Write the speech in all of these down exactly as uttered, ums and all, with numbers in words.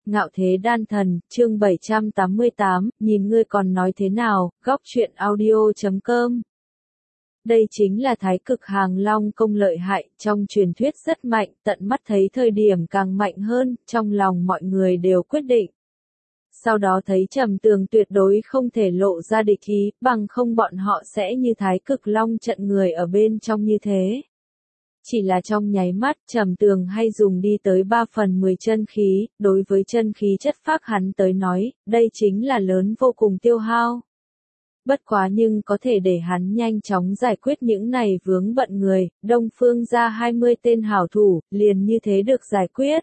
Ngạo Thế Đan Thần, chương bảy trăm tám mươi tám, nhìn ngươi còn nói thế nào, góc truyện audio chấm com. Đây chính là thái cực hàng long công lợi hại, trong truyền thuyết rất mạnh, tận mắt thấy thời điểm càng mạnh hơn, trong lòng mọi người đều quyết định. Sau đó thấy Trầm Tường tuyệt đối không thể lộ ra địch ý, bằng không bọn họ sẽ như thái cực long trận người ở bên trong như thế. Chỉ là trong nháy mắt, Trầm Tường hay dùng đi tới ba phần mười chân khí, đối với chân khí chất phác hắn tới nói, đây chính là lớn vô cùng tiêu hao. Bất quá nhưng có thể để hắn nhanh chóng giải quyết những này vướng bận người, Đông Phương ra hai mươi tên hảo thủ, liền như thế được giải quyết.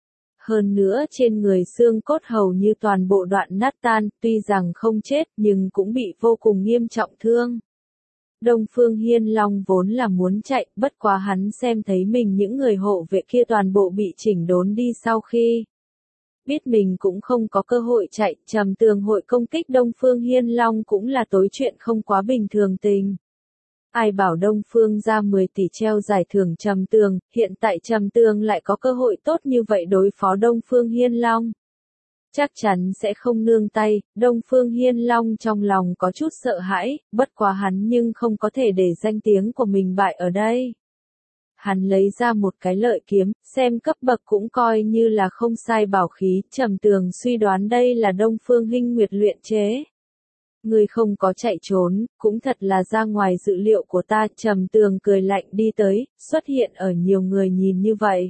Hơn nữa trên người xương cốt hầu như toàn bộ đoạn nát tan, tuy rằng không chết nhưng cũng bị vô cùng nghiêm trọng thương. Đông Phương Hiên Long vốn là muốn chạy, bất quá hắn xem thấy mình những người hộ vệ kia toàn bộ bị chỉnh đốn đi sau khi biết mình cũng không có cơ hội chạy, Trầm Tường hội công kích Đông Phương Hiên Long cũng là tối chuyện không quá bình thường tình. Ai bảo Đông Phương ra mười tỷ treo giải thưởng Trầm Tường, hiện tại Trầm Tường lại có cơ hội tốt như vậy đối phó Đông Phương Hiên Long. Chắc chắn sẽ không nương tay, Đông Phương Hiên Long trong lòng có chút sợ hãi, bất quá hắn nhưng không có thể để danh tiếng của mình bại ở đây. Hắn lấy ra một cái lợi kiếm, xem cấp bậc cũng coi như là không sai bảo khí, Trầm Tường suy đoán đây là Đông Phương Hinh Nguyệt luyện chế. Người không có chạy trốn, cũng thật là ra ngoài dự liệu của ta, Trầm Tường cười lạnh đi tới, xuất hiện ở nhiều người nhìn như vậy.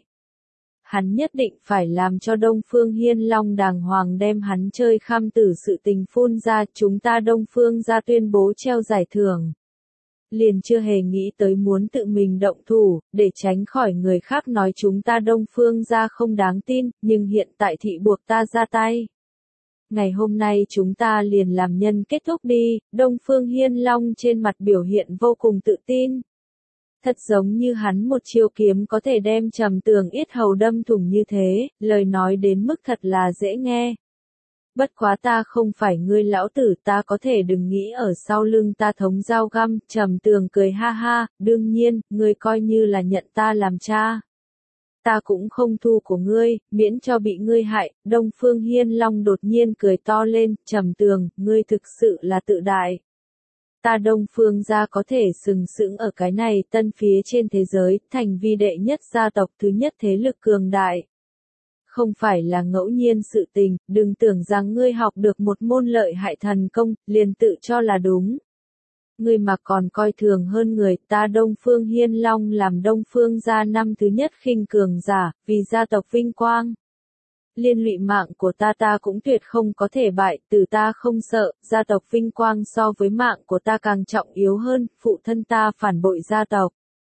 Hắn nhất định phải làm cho Đông Phương Hiên Long đàng hoàng đem hắn chơi kham tử sự tình phun ra, chúng ta Đông Phương ra tuyên bố treo giải thưởng. Liền chưa hề nghĩ tới muốn tự mình động thủ, để tránh khỏi người khác nói chúng ta Đông Phương ra không đáng tin, nhưng hiện tại thị buộc ta ra tay. Ngày hôm nay chúng ta liền làm nhân kết thúc đi, Đông Phương Hiên Long trên mặt biểu hiện vô cùng tự tin. Thật giống như hắn một chiêu kiếm có thể đem Trầm Tường yết hầu đâm thủng như thế, lời nói đến mức thật là dễ nghe. Bất quá ta không phải ngươi lão tử, ta có thể đừng nghĩ ở sau lưng ta thống dao găm, Trầm Tường cười ha ha, đương nhiên, ngươi coi như là nhận ta làm cha. Ta cũng không thu của ngươi, miễn cho bị ngươi hại, Đông Phương Hiên Long đột nhiên cười to lên, Trầm Tường, ngươi thực sự là tự đại. Ta Đông Phương gia có thể sừng sững ở cái này tân phía trên thế giới, thành vi đệ nhất gia tộc thứ nhất thế lực cường đại. Không phải là ngẫu nhiên sự tình, đừng tưởng rằng ngươi học được một môn lợi hại thần công, liền tự cho là đúng. Ngươi mà còn coi thường hơn người, ta Đông Phương Hiên Long làm Đông Phương gia năm thứ nhất khinh cường giả, vì gia tộc vinh quang. Liên lụy mạng của ta ta cũng tuyệt không có thể bại, từ ta không sợ, gia tộc vinh quang so với mạng của ta càng trọng yếu hơn, phụ thân ta phản bội gia tộc.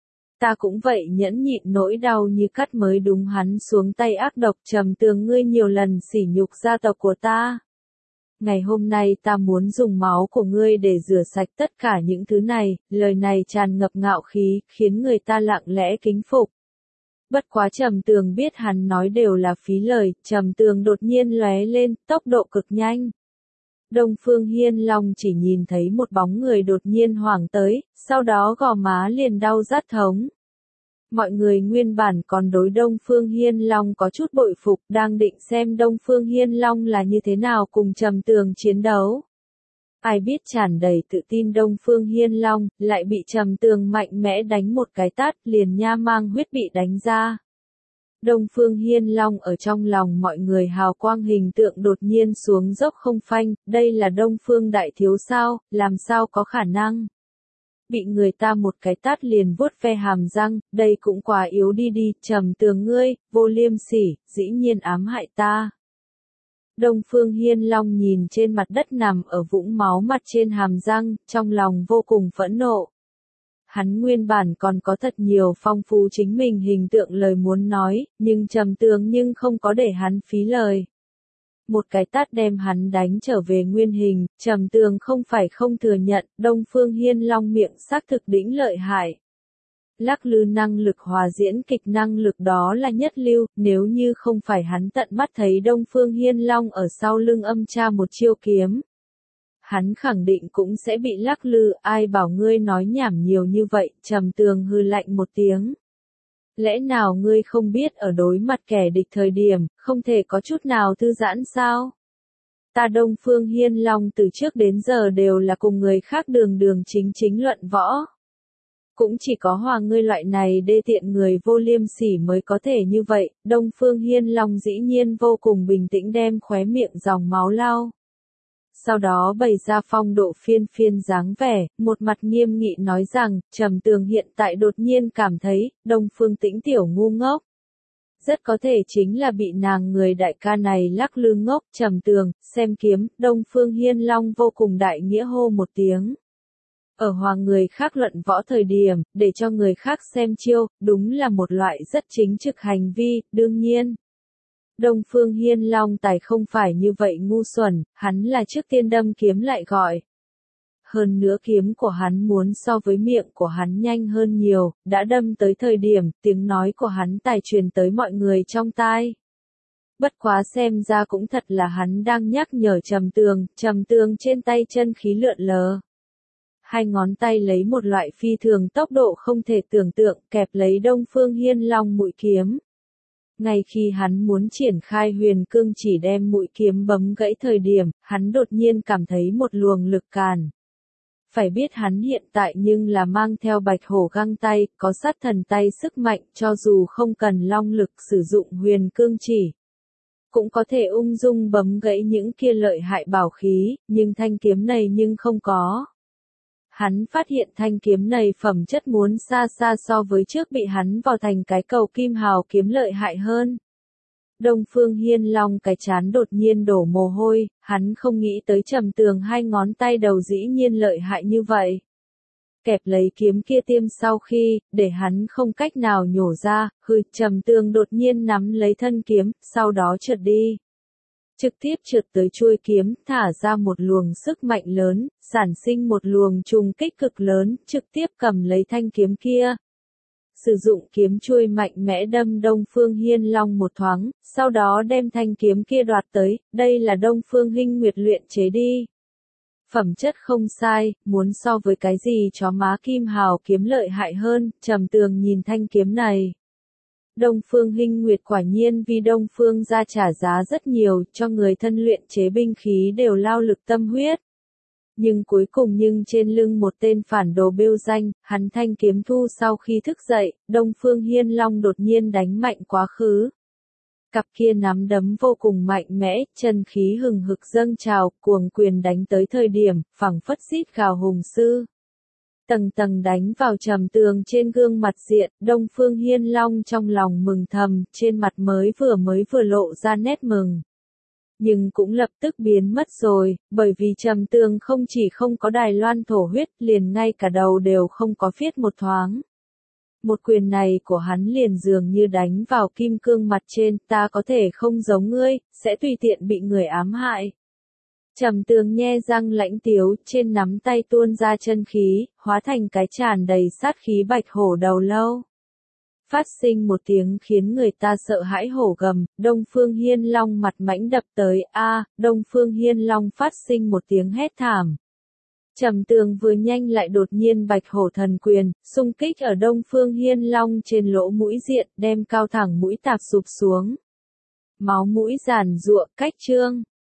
Ta cũng vậy nhẫn nhịn nỗi đau như cắt mới đúng, hắn xuống tay ác độc, Trầm Tường ngươi nhiều lần sỉ nhục gia tộc của ta. Ngày hôm nay ta muốn dùng máu của ngươi để rửa sạch tất cả những thứ này, lời này tràn ngập ngạo khí, khiến người ta lặng lẽ kính phục. Bất quá Trầm Tường biết hắn nói đều là phí lời, Trầm Tường đột nhiên lóe lên, tốc độ cực nhanh. Đông Phương Hiên Long chỉ nhìn thấy một bóng người đột nhiên hoảng tới, sau đó gò má liền đau rát thống. Mọi người nguyên bản còn đối Đông Phương Hiên Long có chút bội phục, đang định xem Đông Phương Hiên Long là như thế nào cùng Trầm Tường chiến đấu. Ai biết tràn đầy tự tin Đông Phương Hiên Long, lại bị Trầm Tường mạnh mẽ đánh một cái tát, liền nha mang huyết bị đánh ra. Đông Phương Hiên Long ở trong lòng mọi người hào quang hình tượng đột nhiên xuống dốc không phanh, đây là Đông Phương đại thiếu sao, làm sao có khả năng. Bị người ta một cái tát liền vuốt ve hàm răng, đây cũng quá yếu đi đi, Trầm Tường ngươi, vô liêm sỉ, dĩ nhiên ám hại ta. Đông Phương Hiên Long nhìn trên mặt đất nằm ở vũng máu mặt trên hàm răng, trong lòng vô cùng phẫn nộ. Hắn nguyên bản còn có thật nhiều phong phú chính mình hình tượng lời muốn nói, nhưng Trầm Tường nhưng không có để hắn phí lời. Một cái tát đem hắn đánh trở về nguyên hình, Trầm Tường không phải không thừa nhận, Đông Phương Hiên Long miệng xác thực đỉnh lợi hại. Lắc lư năng lực hòa diễn kịch năng lực đó là nhất lưu, nếu như không phải hắn tận mắt thấy Đông Phương Hiên Long ở sau lưng âm tra một chiêu kiếm. Hắn khẳng định cũng sẽ bị lắc lư, ai bảo ngươi nói nhảm nhiều như vậy, Trầm Tường hừ lạnh một tiếng. Lẽ nào ngươi không biết ở đối mặt kẻ địch thời điểm, không thể có chút nào thư giãn sao? Ta Đông Phương Hiên Long từ trước đến giờ đều là cùng người khác đường đường chính chính luận võ. Cũng chỉ có Hòa ngươi loại này đê tiện người vô liêm sỉ mới có thể như vậy. Đông Phương Hiên Long dĩ nhiên vô cùng bình tĩnh đem khóe miệng dòng máu lau. Sau đó bày ra phong độ phiên phiên dáng vẻ, một mặt nghiêm nghị nói rằng, Trầm Tường hiện tại đột nhiên cảm thấy, Đông Phương Tĩnh tiểu ngu ngốc. Rất có thể chính là bị nàng người đại ca này lắc lư ngốc. Trầm Tường, xem kiếm. Đông Phương Hiên Long vô cùng đại nghĩa hô một tiếng. Ở hòa người khác luận võ thời điểm, để cho người khác xem chiêu, đúng là một loại rất chính trực hành vi, đương nhiên. Đông Phương Hiên Long tài không phải như vậy ngu xuẩn, hắn là trước tiên đâm kiếm lại gọi. Hơn nữa kiếm của hắn muốn so với miệng của hắn nhanh hơn nhiều, đã đâm tới thời điểm, tiếng nói của hắn tài truyền tới mọi người trong tai. Bất quá xem ra cũng thật là hắn đang nhắc nhở Trầm Tường, Trầm Tường trên tay chân khí lượn lờ. Hai ngón tay lấy một loại phi thường tốc độ không thể tưởng tượng, kẹp lấy Đông Phương Hiên Long mũi kiếm. Ngay khi hắn muốn triển khai huyền cương chỉ đem mũi kiếm bấm gãy thời điểm, hắn đột nhiên cảm thấy một luồng lực càn. Phải biết hắn hiện tại nhưng là mang theo bạch hổ găng tay, có sát thần tay sức mạnh, cho dù không cần long lực sử dụng huyền cương chỉ. Cũng có thể ung dung bấm gãy những kia lợi hại bảo khí, nhưng thanh kiếm này nhưng không có. Hắn phát hiện thanh kiếm này phẩm chất muốn xa xa so với trước bị hắn vào thành cái cầu kim hào kiếm lợi hại hơn. Đông Phương Hiên Long cái chán đột nhiên đổ mồ hôi, hắn không nghĩ tới Trầm Tường hai ngón tay đầu dĩ nhiên lợi hại như vậy. Kẹp lấy kiếm kia tiêm sau khi, để hắn không cách nào nhổ ra, hừ, Trầm Tường đột nhiên nắm lấy thân kiếm, sau đó trượt đi. Trực tiếp trượt tới chuôi kiếm, thả ra một luồng sức mạnh lớn, sản sinh một luồng trùng kích cực lớn, trực tiếp cầm lấy thanh kiếm kia. Sử dụng kiếm chuôi mạnh mẽ đâm Đông Phương Hiên Long một thoáng, sau đó đem thanh kiếm kia đoạt tới, đây là Đông Phương Hinh Nguyệt luyện chế đi. Phẩm chất không sai, muốn so với cái gì chó má kim hào kiếm lợi hại hơn, Trầm Tường nhìn thanh kiếm này. Đông Phương Hinh Nguyệt quả nhiên vì Đông Phương gia trả giá rất nhiều, cho người thân luyện chế binh khí đều lao lực tâm huyết. Nhưng cuối cùng nhưng trên lưng một tên phản đồ bêu danh, hắn thanh kiếm thu sau khi thức dậy, Đông Phương Hiên Long đột nhiên đánh mạnh quá khứ. Cặp kia nắm đấm vô cùng mạnh mẽ, chân khí hừng hực dâng trào, cuồng quyền đánh tới thời điểm, phẳng phất xít gào hùng sư. Tầng tầng đánh vào Trầm Tường trên gương mặt diện, Đông Phương Hiên Long trong lòng mừng thầm, trên mặt mới vừa mới vừa lộ ra nét mừng. Nhưng cũng lập tức biến mất rồi, bởi vì Trầm Tường không chỉ không có Đài Loan thổ huyết, liền ngay cả đầu đều không có phiết một thoáng. Một quyền này của hắn liền dường như đánh vào kim cương mặt trên, ta có thể không giống ngươi, sẽ tùy tiện bị người ám hại. Trầm Tường nhe răng lãnh tiếu, trên nắm tay tuôn ra chân khí, hóa thành cái tràn đầy sát khí bạch hổ đầu lâu. Phát sinh một tiếng khiến người ta sợ hãi hổ gầm, Đông Phương Hiên Long mặt mãnh đập tới, a, Đông Phương Hiên Long phát sinh một tiếng hét thảm. Trầm Tường vừa nhanh lại đột nhiên bạch hổ thần quyền, xung kích ở Đông Phương Hiên Long trên lỗ mũi diện, đem cao thẳng mũi tạp sụp xuống. Máu mũi giàn giụa, cách trương.